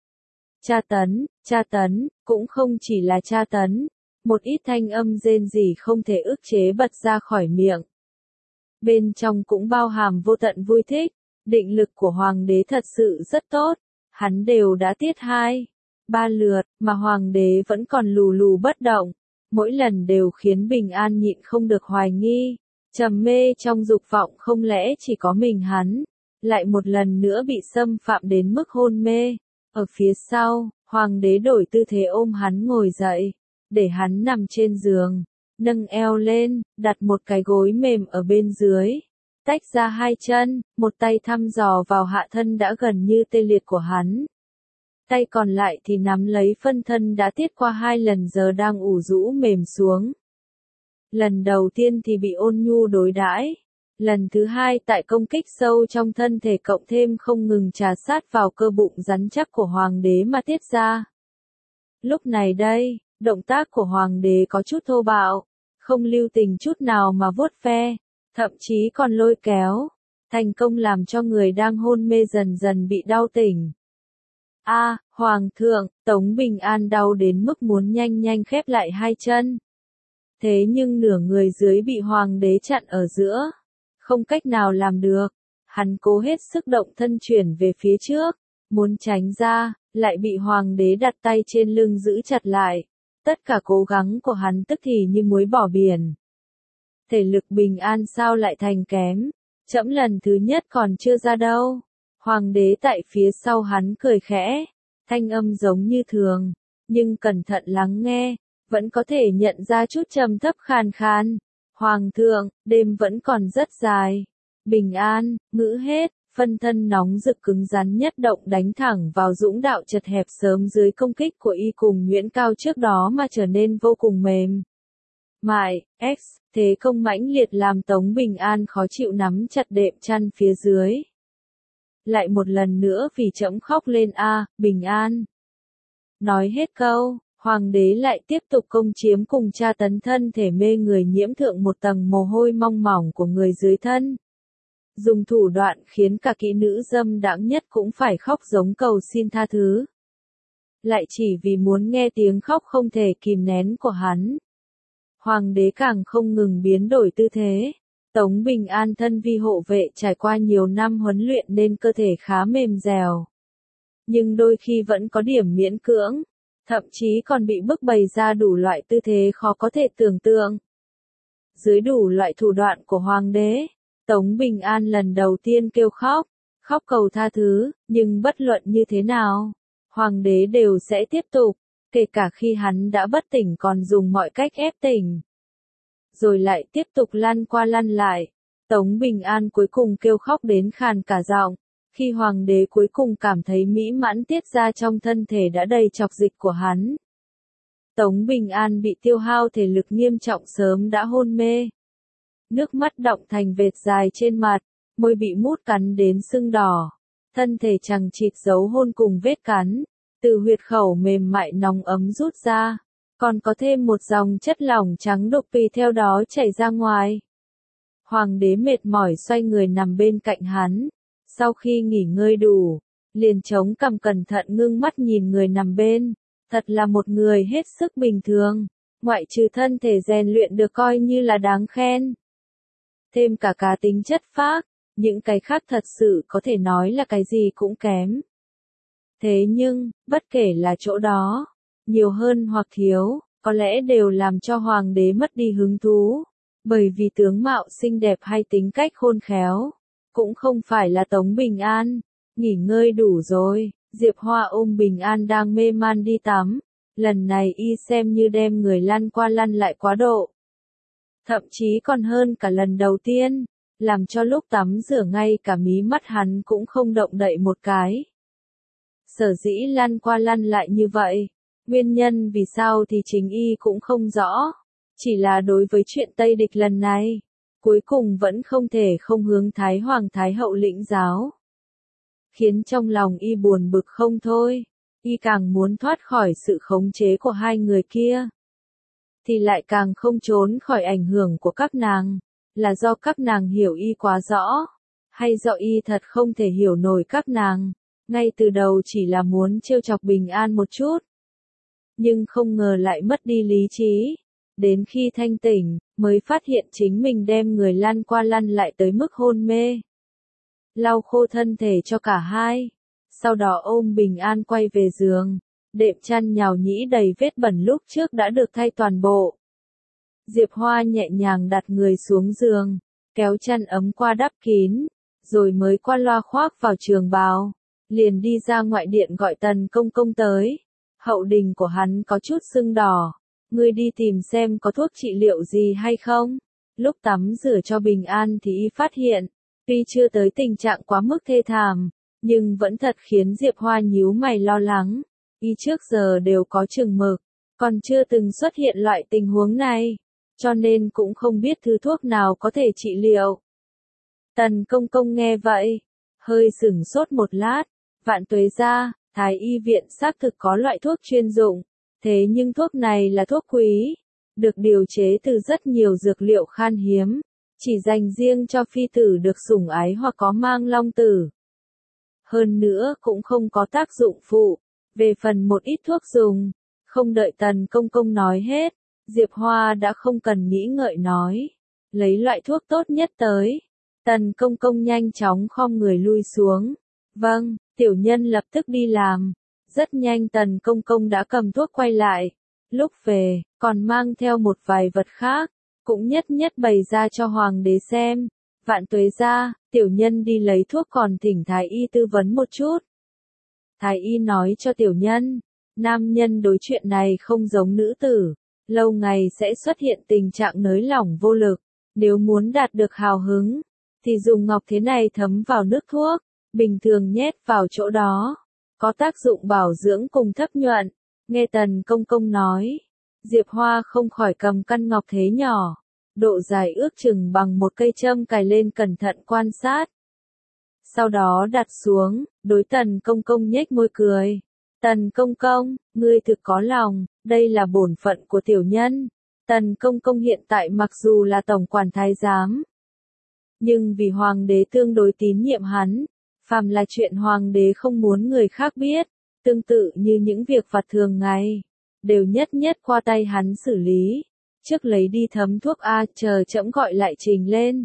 Tra tấn, cũng không chỉ là tra tấn, một ít thanh âm rên rỉ không thể ức chế bật ra khỏi miệng. Bên trong cũng bao hàm vô tận vui thích, định lực của hoàng đế thật sự rất tốt, hắn đều đã tiết 2-3 lượt, mà hoàng đế vẫn còn lù lù bất động, mỗi lần đều khiến Bình An nhịn không được hoài nghi. Trầm mê trong dục vọng không lẽ chỉ có mình hắn, lại một lần nữa bị xâm phạm đến mức hôn mê. Ở phía sau, hoàng đế đổi tư thế ôm hắn ngồi dậy, để hắn nằm trên giường, nâng eo lên, đặt một cái gối mềm ở bên dưới, tách ra hai chân, một tay thăm dò vào hạ thân đã gần như tê liệt của hắn. Tay còn lại thì nắm lấy phân thân đã tiết qua 2 lần giờ đang ủ rũ mềm xuống. Lần đầu tiên thì bị ôn nhu đối đãi, lần thứ hai tại công kích sâu trong thân thể cộng thêm không ngừng trà sát vào cơ bụng rắn chắc của hoàng đế mà tiết ra. Lúc này đây, động tác của hoàng đế có chút thô bạo, không lưu tình chút nào mà vuốt ve, thậm chí còn lôi kéo, thành công làm cho người đang hôn mê dần dần bị đau tỉnh. Hoàng thượng, Tống Bình An đau đến mức muốn nhanh nhanh khép lại hai chân. Thế nhưng nửa người dưới bị hoàng đế chặn ở giữa, không cách nào làm được. Hắn cố hết sức động thân chuyển về phía trước, muốn tránh ra, lại bị hoàng đế đặt tay trên lưng giữ chặt lại. Tất cả cố gắng của hắn tức thì như muối bỏ biển. Thể lực Bình An sao lại thành kém? Trẫm lần thứ nhất còn chưa ra đâu. Hoàng đế tại phía sau hắn cười khẽ, thanh âm giống như thường, nhưng cẩn thận lắng nghe, vẫn có thể nhận ra chút trầm thấp khàn khàn. Hoàng thượng, đêm vẫn còn rất dài. Bình An, ngữ hết, phân thân nóng rực cứng rắn nhất động đánh thẳng vào dũng đạo chật hẹp sớm dưới công kích của y cùng Nguyễn Cao trước đó mà trở nên vô cùng mềm mại. Thế công mãnh liệt làm Tống Bình An khó chịu nắm chặt đệm chăn phía dưới. Lại một lần nữa vì trẫm khóc lên Bình An. Nói hết câu, hoàng đế lại tiếp tục công chiếm cùng tra tấn thân thể mê người nhiễm thượng một tầng mồ hôi mong mỏng của người dưới thân. Dùng thủ đoạn khiến cả kỹ nữ dâm đãng nhất cũng phải khóc giống cầu xin tha thứ. Lại chỉ vì muốn nghe tiếng khóc không thể kìm nén của hắn. Hoàng đế càng không ngừng biến đổi tư thế. Tống Bình An thân vi hộ vệ trải qua nhiều năm huấn luyện nên cơ thể khá mềm dẻo. Nhưng đôi khi vẫn có điểm miễn cưỡng, thậm chí còn bị bức bày ra đủ loại tư thế khó có thể tưởng tượng. Dưới đủ loại thủ đoạn của hoàng đế, Tống Bình An lần đầu tiên kêu khóc cầu tha thứ, nhưng bất luận như thế nào, hoàng đế đều sẽ tiếp tục, kể cả khi hắn đã bất tỉnh còn dùng mọi cách ép tỉnh. Rồi lại tiếp tục lăn qua lăn lại. Tống Bình An cuối cùng kêu khóc đến khàn cả giọng, khi hoàng đế cuối cùng cảm thấy mỹ mãn tiết ra trong thân thể đã đầy chọc dịch của hắn. Tống Bình An bị tiêu hao thể lực nghiêm trọng sớm đã hôn mê. Nước mắt đọng thành vệt dài trên mặt, môi bị mút cắn đến sưng đỏ, thân thể chằng chịt dấu hôn cùng vết cắn, từ huyệt khẩu mềm mại nóng ấm rút ra. Còn có thêm một dòng chất lỏng trắng đục tùy theo đó chảy ra ngoài. Hoàng đế mệt mỏi xoay người nằm bên cạnh hắn. Sau khi nghỉ ngơi đủ, liền chống cằm cẩn thận ngưng mắt nhìn người nằm bên. Thật là một người hết sức bình thường, ngoại trừ thân thể rèn luyện được coi như là đáng khen. Thêm cả cá tính chất phác, những cái khác thật sự có thể nói là cái gì cũng kém. Thế nhưng, bất kể là chỗ đó, nhiều hơn hoặc thiếu, có lẽ đều làm cho hoàng đế mất đi hứng thú, bởi vì tướng mạo xinh đẹp hay tính cách khôn khéo, cũng không phải là Tống Bình An. Nghỉ ngơi đủ rồi, Diệp Hoa ôm Bình An đang mê man đi tắm, lần này y xem như đem người lăn qua lăn lại quá độ. Thậm chí còn hơn cả lần đầu tiên, làm cho lúc tắm rửa ngay cả mí mắt hắn cũng không động đậy một cái. Sở dĩ lăn qua lăn lại như vậy, nguyên nhân vì sao thì chính y cũng không rõ, chỉ là đối với chuyện Tây Địch lần này, cuối cùng vẫn không thể không hướng Thái Hoàng Thái Hậu lĩnh giáo. Khiến trong lòng y buồn bực không thôi, y càng muốn thoát khỏi sự khống chế của hai người kia, thì lại càng không trốn khỏi ảnh hưởng của các nàng, là do các nàng hiểu y quá rõ, hay do y thật không thể hiểu nổi các nàng, ngay từ đầu chỉ là muốn trêu chọc Bình An một chút. Nhưng không ngờ lại mất đi lý trí, đến khi thanh tỉnh, mới phát hiện chính mình đem người lăn qua lăn lại tới mức hôn mê. Lau khô thân thể cho cả hai, sau đó ôm Bình An quay về giường, đệm chăn nhào nhĩ đầy vết bẩn lúc trước đã được thay toàn bộ. Diệp Hoa nhẹ nhàng đặt người xuống giường, kéo chăn ấm qua đắp kín, rồi mới qua loa khoác vào trường bào, liền đi ra ngoại điện gọi Tần Công Công tới. Hậu đình của hắn có chút sưng đỏ, ngươi đi tìm xem có thuốc trị liệu gì hay không. Lúc tắm rửa cho Bình An thì y phát hiện, tuy chưa tới tình trạng quá mức thê thảm, nhưng vẫn thật khiến Diệp Hoa nhíu mày lo lắng. Y trước giờ đều có chừng mực, còn chưa từng xuất hiện loại tình huống này, cho nên cũng không biết thứ thuốc nào có thể trị liệu. Tần Công Công nghe vậy, hơi sửng sốt một lát, Vạn Tuế gia, Thái y viện xác thực có loại thuốc chuyên dụng, thế nhưng thuốc này là thuốc quý, được điều chế từ rất nhiều dược liệu khan hiếm, chỉ dành riêng cho phi tử được sủng ái hoặc có mang long tử. Hơn nữa cũng không có tác dụng phụ, về phần một ít thuốc dùng, không đợi Tần Công Công nói hết, Diệp Hoa đã không cần nghĩ ngợi nói, lấy loại thuốc tốt nhất tới. Tần Công Công nhanh chóng khom người lui xuống. Vâng, tiểu nhân lập tức đi làm. Rất nhanh Tần Công Công đã cầm thuốc quay lại. Lúc về, còn mang theo một vài vật khác, cũng nhất nhất bày ra cho hoàng đế xem. Vạn Tuế gia, tiểu nhân đi lấy thuốc còn thỉnh Thái y tư vấn một chút. Thái y nói cho tiểu nhân, nam nhân đối chuyện này không giống nữ tử, lâu ngày sẽ xuất hiện tình trạng nới lỏng vô lực. Nếu muốn đạt được hào hứng, thì dùng ngọc thế này thấm vào nước thuốc, bình thường nhét vào chỗ đó, có tác dụng bảo dưỡng cùng thấp nhuận. Nghe Tần Công Công nói, Diệp Hoa không khỏi cầm căn ngọc thế nhỏ, độ dài ước chừng bằng một cây châm cài lên cẩn thận quan sát. Sau đó đặt xuống, đối Tần Công Công nhếch môi cười. Tần Công Công, ngươi thực có lòng, đây là bổn phận của tiểu nhân. Tần Công Công hiện tại mặc dù là tổng quản thái giám, nhưng vì hoàng đế tương đối tín nhiệm hắn, phàm là chuyện hoàng đế không muốn người khác biết, tương tự như những việc vặt thường ngày, đều nhất nhất qua tay hắn xử lý. Trước lấy đi thấm thuốc chờ trẫm gọi lại trình lên.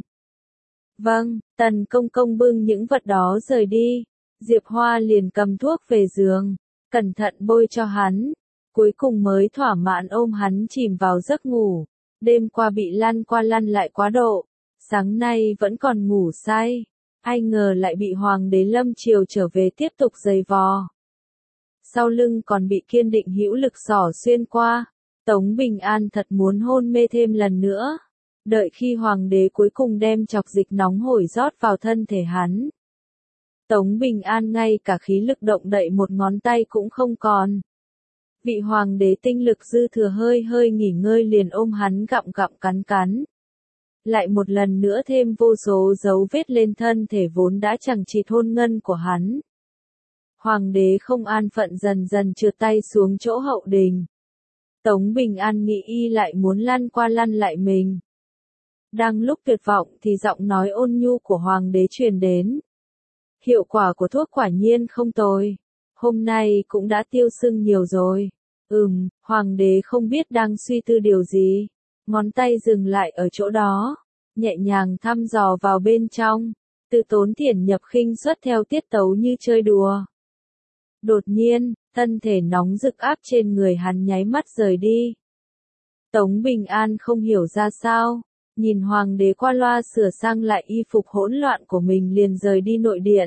Vâng, Tần Công Công bưng những vật đó rời đi, Diệp Hoa liền cầm thuốc về giường, cẩn thận bôi cho hắn, cuối cùng mới thỏa mãn ôm hắn chìm vào giấc ngủ. Đêm qua bị lăn qua lăn lại quá độ, sáng nay vẫn còn ngủ say, ai ngờ lại bị hoàng đế lâm triều trở về tiếp tục giày vò. Sau lưng còn bị kiên định hữu lực xỏ xuyên qua, Tống Bình An thật muốn hôn mê thêm lần nữa. Đợi khi hoàng đế cuối cùng đem chọc dịch nóng hổi rót vào thân thể hắn, Tống Bình An ngay cả khí lực động đậy một ngón tay cũng không còn. Vị hoàng đế tinh lực dư thừa hơi hơi nghỉ ngơi liền ôm hắn gặm gặm cắn cắn. Lại một lần nữa thêm vô số dấu vết lên thân thể vốn đã chẳng chịt hôn ngân của hắn. Hoàng đế không an phận dần dần trượt tay xuống chỗ hậu đình. Tống Bình An nghĩ y lại muốn lăn qua lăn lại mình. Đang lúc tuyệt vọng thì giọng nói ôn nhu của hoàng đế truyền đến. Hiệu quả của thuốc quả nhiên không tồi. Hôm nay cũng đã tiêu sưng nhiều rồi. Hoàng đế không biết đang suy tư điều gì. Ngón tay dừng lại ở chỗ đó. Nhẹ nhàng thăm dò vào bên trong. Từ tốn tiền nhập khinh xuất theo tiết tấu như chơi đùa. Đột nhiên, thân thể nóng rực áp trên người hắn nháy mắt rời đi. Tống Bình An không hiểu ra sao, nhìn hoàng đế qua loa sửa sang lại y phục hỗn loạn của mình liền rời đi nội điện.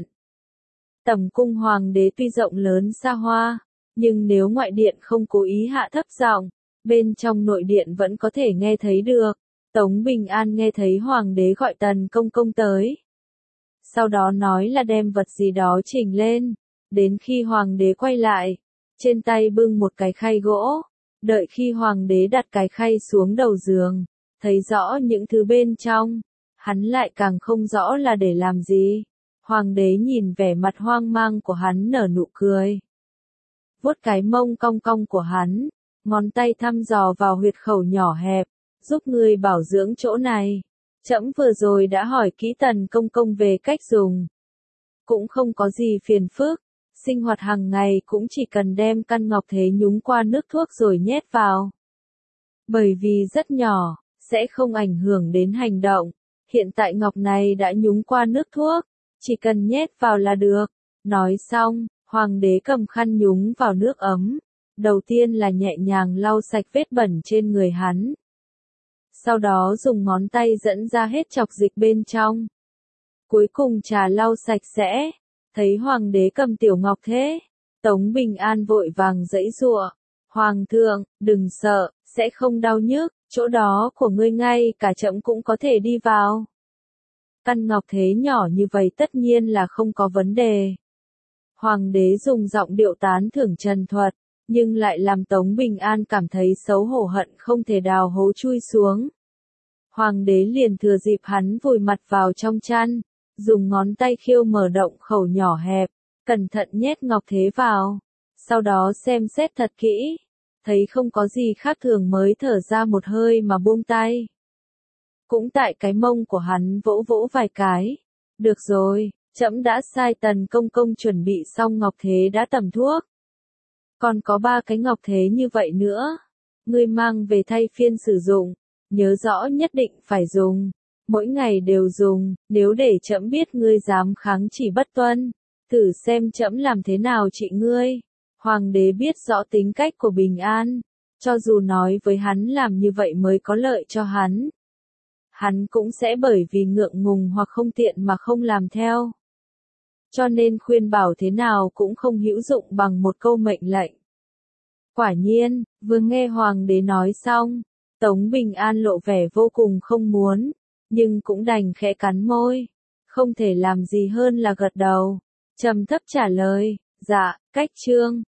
Tẩm cung hoàng đế tuy rộng lớn xa hoa, nhưng nếu ngoại điện không cố ý hạ thấp giọng, bên trong nội điện vẫn có thể nghe thấy được. Tống Bình An nghe thấy hoàng đế gọi Tần Công Công tới. Sau đó nói là đem vật gì đó chỉnh lên, đến khi hoàng đế quay lại, trên tay bưng một cái khay gỗ, đợi khi hoàng đế đặt cái khay xuống đầu giường, thấy rõ những thứ bên trong, hắn lại càng không rõ là để làm gì. Hoàng đế nhìn vẻ mặt hoang mang của hắn nở nụ cười. Vuốt cái mông cong cong của hắn, ngón tay thăm dò vào huyệt khẩu nhỏ hẹp, giúp ngươi bảo dưỡng chỗ này. Trẫm vừa rồi đã hỏi kỹ Tần Công Công về cách dùng. Cũng không có gì phiền phức, sinh hoạt hàng ngày cũng chỉ cần đem căn ngọc thế nhúng qua nước thuốc rồi nhét vào. Bởi vì rất nhỏ, sẽ không ảnh hưởng đến hành động. Hiện tại ngọc này đã nhúng qua nước thuốc, chỉ cần nhét vào là được. Nói xong, hoàng đế cầm khăn nhúng vào nước ấm. Đầu tiên là nhẹ nhàng lau sạch vết bẩn trên người hắn. Sau đó dùng ngón tay dẫn ra hết chọc dịch bên trong. Cuối cùng trà lau sạch sẽ. Thấy hoàng đế cầm tiểu ngọc thế, Tống Bình An vội vàng giãy giụa. Hoàng thượng, đừng sợ, sẽ không đau nhức, chỗ đó của ngươi ngay cả trẫm cũng có thể đi vào. Căn ngọc thế nhỏ như vậy tất nhiên là không có vấn đề. Hoàng đế dùng giọng điệu tán thưởng trần thuật, nhưng lại làm Tống Bình An cảm thấy xấu hổ hận không thể đào hố chui xuống. Hoàng đế liền thừa dịp hắn vùi mặt vào trong chăn, dùng ngón tay khiêu mở động khẩu nhỏ hẹp, cẩn thận nhét ngọc thế vào, sau đó xem xét thật kỹ, thấy không có gì khác thường mới thở ra một hơi mà buông tay. Cũng tại cái mông của hắn vỗ vỗ vài cái. Được rồi, trẫm đã sai Tần Công Công chuẩn bị xong ngọc thế đã tẩm thuốc. Còn có 3 cái ngọc thế như vậy nữa. Ngươi mang về thay phiên sử dụng, nhớ rõ nhất định phải dùng. Mỗi ngày đều dùng, nếu để trẫm biết ngươi dám kháng chỉ bất tuân, thử xem trẫm làm thế nào trị ngươi. Hoàng đế biết rõ tính cách của Bình An, cho dù nói với hắn làm như vậy mới có lợi cho hắn. Hắn cũng sẽ bởi vì ngượng ngùng hoặc không tiện mà không làm theo. Cho nên khuyên bảo thế nào cũng không hữu dụng bằng một câu mệnh lệnh. Quả nhiên, vừa nghe hoàng đế nói xong, Tống Bình An lộ vẻ vô cùng không muốn, nhưng cũng đành khẽ cắn môi, không thể làm gì hơn là gật đầu, trầm thấp trả lời, dạ, cách chương.